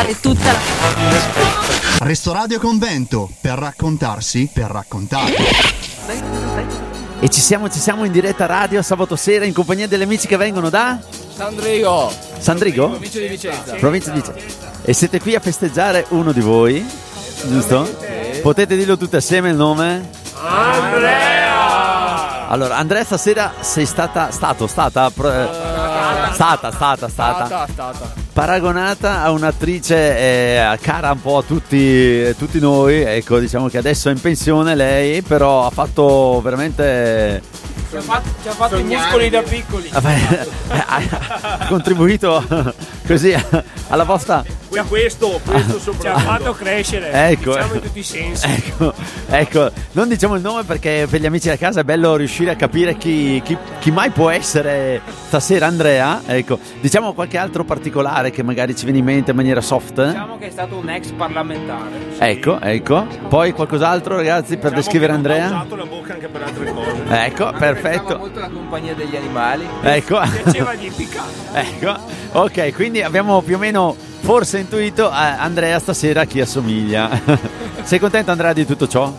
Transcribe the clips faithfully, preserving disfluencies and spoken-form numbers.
fare tutta la... Restoradio Convento, per raccontarsi, per raccontare. E ci siamo, ci siamo in diretta radio sabato sera in compagnia degli amici che vengono da Sandrigo. Sandrigo? Provincia di Vicenza. Provincia di Vicenza. E siete qui a festeggiare uno di voi, giusto? Sì. Potete dirlo tutti assieme il nome? Andrea! Allora, Andrea, stasera sei stata, stato, stata, uh, stata, stata, stata, stata, stata, paragonata a un'attrice eh, cara un po' a tutti, tutti noi, ecco, diciamo che adesso è in pensione lei, però ha fatto veramente... Ci ha fatto, ci ha fatto i muscoli da piccoli. Ha contribuito così alla vostra... Questo, questo sopra... Ci ha fatto crescere, ecco, diciamo in tutti i sensi. Ecco, ecco, non diciamo il nome perché per gli amici da casa è bello riuscire a capire chi, chi, chi mai può essere stasera Andrea. Ecco, diciamo qualche altro particolare che magari ci viene in mente in maniera soft. Diciamo che è stato un ex parlamentare. Sì. Ecco, ecco. Poi qualcos'altro, ragazzi, per diciamo descrivere Andrea? Ha usato la bocca anche per altre cose. Ecco, perfetto. Molto la compagnia degli animali. Ecco. Piaceva di piccare. Ecco. Ok, quindi abbiamo più o meno forse intuito eh, Andrea stasera a chi assomiglia. Sei contento, Andrea, di tutto ciò?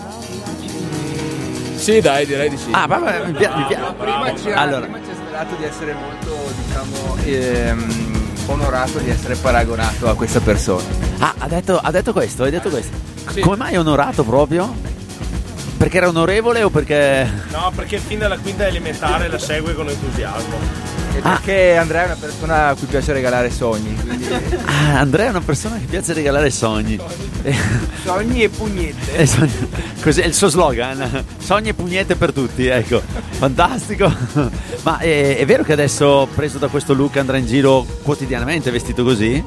Sì, dai, direi di sì. Ah, vabbè, mi piace. Mi No, prima, ci ha, allora. prima ci ha svelato di essere molto, diciamo, ehm, onorato di essere paragonato a questa persona. Ah, ha detto, ha detto questo, hai detto questo. Sì. Come mai onorato proprio? Perché era onorevole o perché... No, perché fin dalla quinta elementare la segue con entusiasmo. E perché ah. Andrea è una persona a cui piace regalare sogni. Quindi... Ah, Andrea è una persona che piace regalare sogni. Sogni e pugnette. E sogni... Così è il suo slogan. Sogni e pugnette per tutti, ecco. Fantastico. Ma è, è vero che adesso, preso da questo look, andrà in giro quotidianamente vestito così?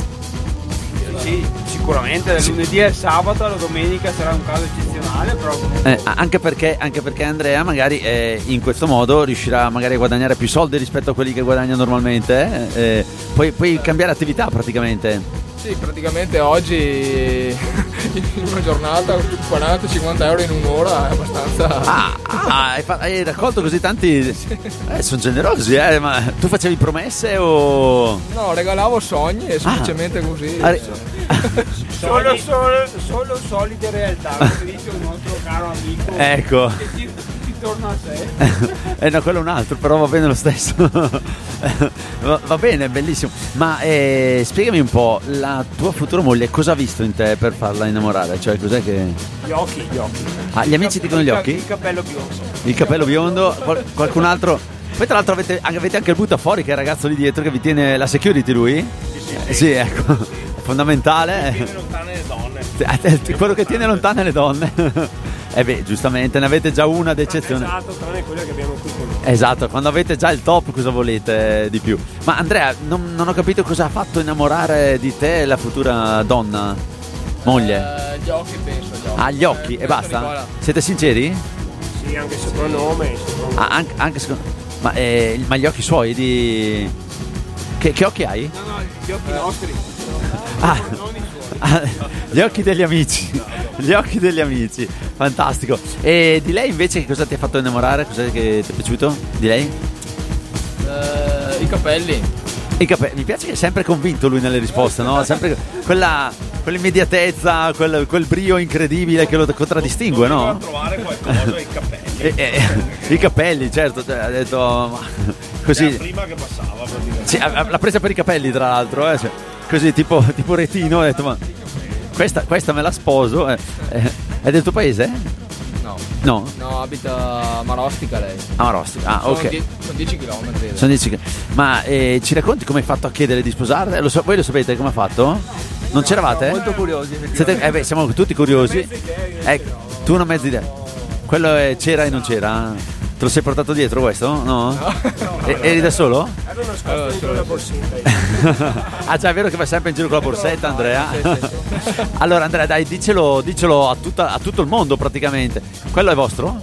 Sì, sicuramente dal lunedì al sabato, alla domenica sarà un caso eccezionale, però eh, anche perché anche perché Andrea magari eh, in questo modo riuscirà magari a guadagnare più soldi rispetto a quelli che guadagna normalmente, eh, eh, puoi, puoi cambiare attività praticamente. Sì, praticamente oggi in una giornata quaranta cinquanta euro in un'ora è abbastanza. Ah, ah hai, fa- hai raccolto così tanti. Eh, sono generosi, eh, ma tu facevi promesse o. No, regalavo sogni e semplicemente ah. così. Ah, solo, solo, solo solide realtà, come dice un nostro caro amico. Ecco. Che ti, ti torna a sé. Eh no, quello è un altro, però va bene lo stesso. va, va bene, bellissimo. Ma eh, spiegami un po', la tua futura moglie cosa ha visto in te per farla innamorare? Cioè, cos'è che. Gli occhi, gli occhi. Ah, gli amici dicono gli occhi? Il capello biondo. Il capello biondo, qual- qualcun altro. Poi tra l'altro avete, avete anche il buttafuori, che è il ragazzo lì dietro che vi tiene la security, lui? Sì, sì, eh, sì ecco, è fondamentale. Tiene lontane le donne. Quello che tiene lontane le donne. Eh beh, giustamente, ne avete già una d'eccezione. Esatto, tranne quella che abbiamo qui con noi. Esatto, quando avete già il top cosa volete di più? Ma Andrea, non, non ho capito cosa ha fatto innamorare di te la futura donna, moglie? Eh, gli occhi penso, gli occhi. Ah, gli occhi eh, e basta? Nicola. Siete sinceri? Sì, anche il soprannome. Ah, anche, anche secondo... ma, eh, ma gli occhi suoi di... Che, che occhi hai? No, no, gli occhi nostri. Ah, ah, gli occhi degli amici. Gli occhi degli amici, fantastico. E di lei invece che cosa ti ha fatto innamorare? Cos'è che ti è piaciuto di lei? Uh, I capelli. I capelli. Mi piace che è sempre convinto lui nelle risposte, no? Sempre quella, quell'immediatezza, quel, quel brio incredibile che lo contraddistingue, no? Devo trovare qualcosa, i capelli. E, e, I capelli, certo, cioè, ha detto ma, così. È la prima che passava praticamente. Sì, l'ha presa per i capelli tra l'altro, eh? Cioè, così tipo, tipo retino, ha detto ma questa, questa me la sposo. Eh, eh, è del tuo paese? No. No? No, abita a Marostica lei. A Marostica, ah, sono ok. Die- sono dieci chilometri. Sono dieci chilometri. Ma eh, ci racconti come hai fatto a chiedere di sposarla? Lo so, voi lo sapete come ha fatto? Non c'eravate? Siamo molto curiosi. Siete, eh beh, siamo tutti curiosi. Ecco, tu una mezza idea. Quello è c'era e non c'era? Te lo sei portato dietro questo? No? No. E- eri da solo? Ero nascosto dentro la borsetta. Ah già, è vero che vai sempre in giro con la borsetta, Andrea? Sì, sì, sì. Allora Andrea, dai, dicelo, dicelo a, tutta, a tutto il mondo praticamente. Quello è vostro? Sì,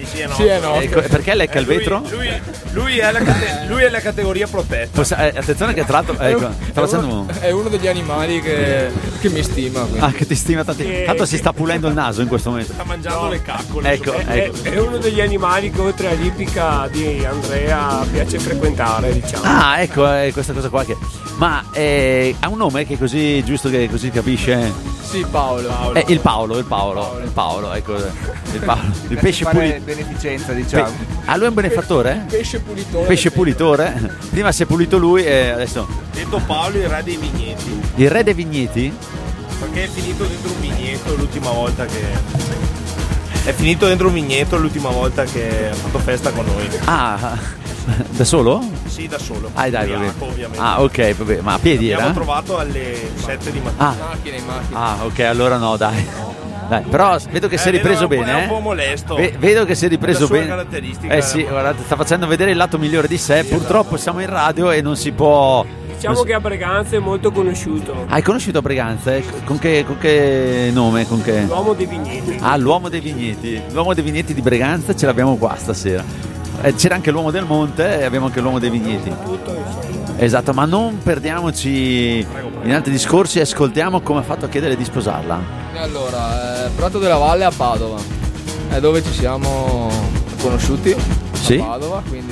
Sì, è Sì, è nostro. nostro. Ecco, perché lecca il Lui- vetro? Lui, lui è la cate- lui è la categoria protetta. Poss- eh, attenzione che tra l'altro, È ecco, un- sta è facendo uno, un... è uno degli animali che, che mi stima. quindi. Ah, che ti stima tanti. Che- Tanto si sta pulendo il naso in questo momento. Sta mangiando le caccole. Ecco, sopra- È, ecco. è uno degli animali che oltre all'ippica di Andrea piace frequentare, diciamo. Ah, ecco, è questa cosa qua che... Ma eh, ha un nome che è così, giusto che così capisce? Sì, Paolo. È il Paolo, il Paolo, il Paolo, ecco, il Paolo. Il pesce fare pulito. beneficenza, diciamo. Ah, lui è un benefattore? Pesce pulitore. Pesce pulitore? Prima si è pulito lui e adesso... Detto Paolo, il re dei vigneti. Il re dei vigneti? Perché è finito dentro un vigneto l'ultima volta che. È finito dentro un vigneto l'ultima volta che ha fatto festa con noi. Ah, da solo? Sì, da solo. Ah, dai, Ubriaco, vabbè. ovviamente. Ah, ok, vabbè, ma a piedi L'abbiamo era? trovato alle sette di mattina. Ah, Macchine, in macchina. ah, ok, allora no, dai. Dai, però vedo che si è Eh, vedo ripreso un po'- bene, è eh. un po' molesto. Ve- vedo che si è ripreso La sua bene. caratteristica Eh è sì, un po'- guardate, sta facendo vedere il lato migliore di sé. Purtroppo siamo in radio e non si può. Diciamo non si- che a Breganza è molto conosciuto. Hai conosciuto Breganza? eh? Con che, con che nome? Con che... L'uomo dei vigneti. Ah, l'uomo dei vigneti. L'uomo dei vigneti di Breganza ce l'abbiamo qua stasera. Eh, c'era anche l'uomo del monte e abbiamo anche l'uomo dei vigneti. Tutto, insomma. Esatto, ma non perdiamoci in altri discorsi e ascoltiamo come ha fatto a chiedere di sposarla. E allora, eh, Prato della Valle a Padova. È dove ci siamo conosciuti. Sì? A Padova, quindi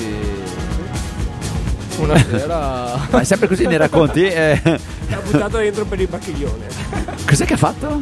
una sera. Ma è sempre così nei racconti? Eh, L'ha buttato dentro per il bacchiglione. cos'è che ha fatto?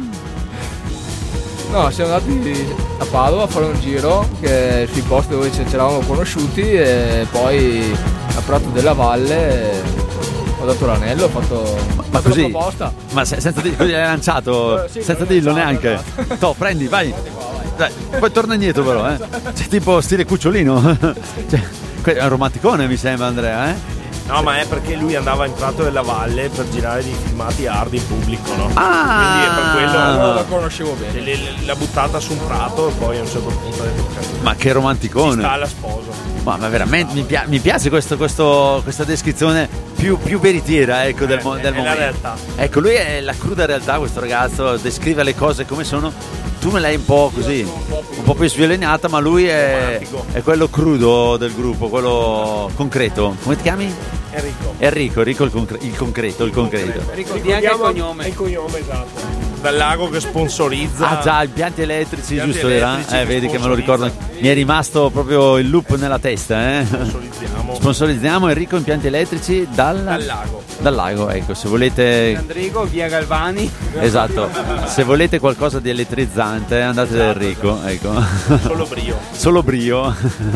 No, siamo andati a Padova a fare un giro che sui posti dove ci ci eravamo conosciuti e poi a Prato della Valle ho dato l'anello, ho fatto, Ma fatto così? la proposta. Ma se- senza di- così l'hai lanciato, Eh, sì, senza l'ho dirlo lanciato, neanche. esatto. Toh, prendi, vai. Dai, poi torna indietro però, eh. C'è tipo stile cucciolino. Cioè, que- è un romanticone mi sembra, Andrea, eh. No, ma è perché lui andava in Prato della Valle per girare dei filmati hard in pubblico, no? Ah! Quindi è per quello Allora che la conoscevo bene. le- le- l'ha buttata su un prato e poi a un certo punto ha detto "Cazzo, Ma che sta romanticone. alla sposa". Ma, ma veramente mi, pia- mi piace questo, questo- questa descrizione più, più veritiera, ecco, del, mo- è- del è la momento. realtà. Ecco, lui è la cruda realtà, questo ragazzo, descrive le cose come sono. Tu me l'hai un po' così, un po' più sviolinata, ma lui è, Romantico. è quello crudo del gruppo, quello concreto. Come ti chiami? Enrico. Enrico, Enrico il, concre- il concreto, il concreto. Ricordi anche il Ricordiamo cognome. Il cognome, esatto. Dal lago che sponsorizza. Ah già, impianti elettrici, Impianti giusto era? elettrici Eh, che vedi che me lo ricordo. sponsorizza. Mi è rimasto proprio il loop nella testa, eh. Sponsorizziamo Sponsorizziamo Enrico impianti elettrici dal, dal lago. dal lago, ecco, se volete. Andrigo, via Galvani. Esatto, se volete qualcosa di elettrizzante andate da Enrico, ecco. Solo brio. Solo brio.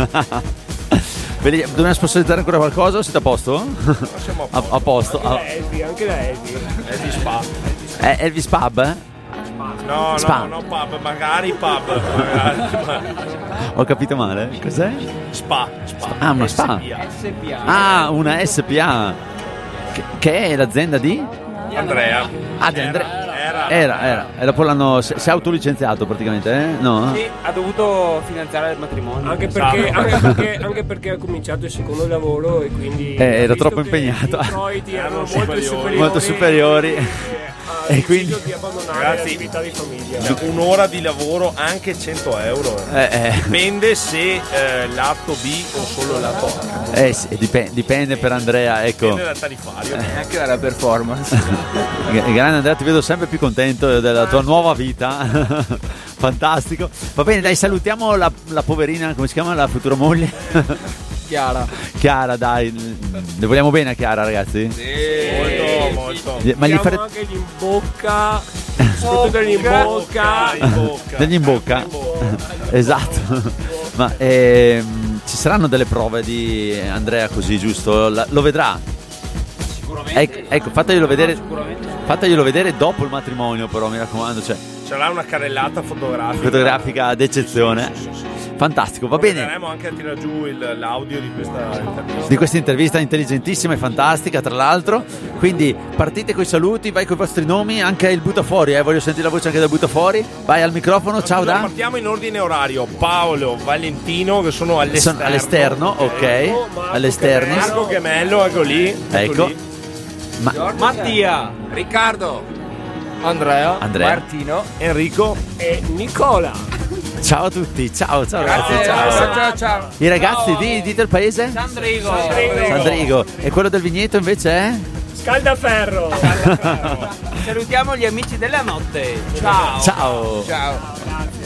Vedi, dobbiamo sponsorizzare ancora qualcosa o siete a posto? Siamo a A, a posto. Anche A- da Elvi, anche da Elvi. È di spa. eh, Elvis Pub? eh? No, Spa. no, no, pub, magari pub. Magari, ma- Ho capito male? Cos'è? spa, spa. Ah, una spa. S P A. S P A. Ah, una S P A. Che, che è l'azienda di? Andrea. Ah, di Andrea. Era. Era, era. E dopo l'hanno. Si si è autolicenziato praticamente, eh? No? Sì, ha dovuto finanziare il matrimonio. Anche perché, Esatto. anche, perché, anche perché ha cominciato il secondo lavoro e quindi Eh, era ha visto troppo che impegnato. I introiti erano Erano molto superiori. superiori, Molto superiori. e ha E deciso quindi- di abbandonare Ragazzi, l'attività di famiglia. Un'ora di lavoro, anche cento euro. Eh, eh. Dipende se eh, lato B o solo lato A. Eh sì, dipende, dipende per Andrea, ecco. Dipende dal tariffario. E anche dalla performance. G- Grande Andrea, ti vedo sempre più contento della tua nuova vita. Fantastico. Va bene, dai, salutiamo la, la poverina, come si chiama? La futura moglie? Chiara. Chiara, dai. Le vogliamo bene a Chiara, ragazzi? Molto, molto. Ma gli Diamo fare... anche gli in bocca, soprattutto gli in bocca. in bocca. Degli in bocca. Esatto. Ma ehm, ci saranno delle prove di Andrea così, giusto? La- lo vedrà? Sicuramente. Ecco, ecco, fateglielo vedere. Sicuramente. Fateglielo vedere dopo il matrimonio, però, mi raccomando, cioè, Sarà una carrellata fotografica. fotografica d'eccezione. Fantastico, va bene. Andremo anche a tirare giù il- l'audio di questa intervista. Di questa intervista intelligentissima e fantastica, tra l'altro. Quindi partite coi saluti, vai con i vostri nomi, anche il buttafuori, eh, voglio sentire la voce anche del buttafuori. Vai al microfono, ciao Allora, da. Partiamo in ordine orario. Paolo, Valentino, che sono all'esterno. Sono all'esterno, ok. All'esterno. Marco Gemello, ecco lì. Ecco. lì. Ma Mattia. Riccardo. Andrea. Andrea. Martino. Enrico. E Nicola. Ciao a tutti, ciao, ciao Grazie, ragazzi, ciao. ciao, ciao, ciao. I ragazzi, Ciao. di, dite il paese? Sandrigo. Sandrigo. E quello del vigneto invece è? Scaldaferro. Salutiamo gli amici della notte. Ciao. Ciao. Ciao.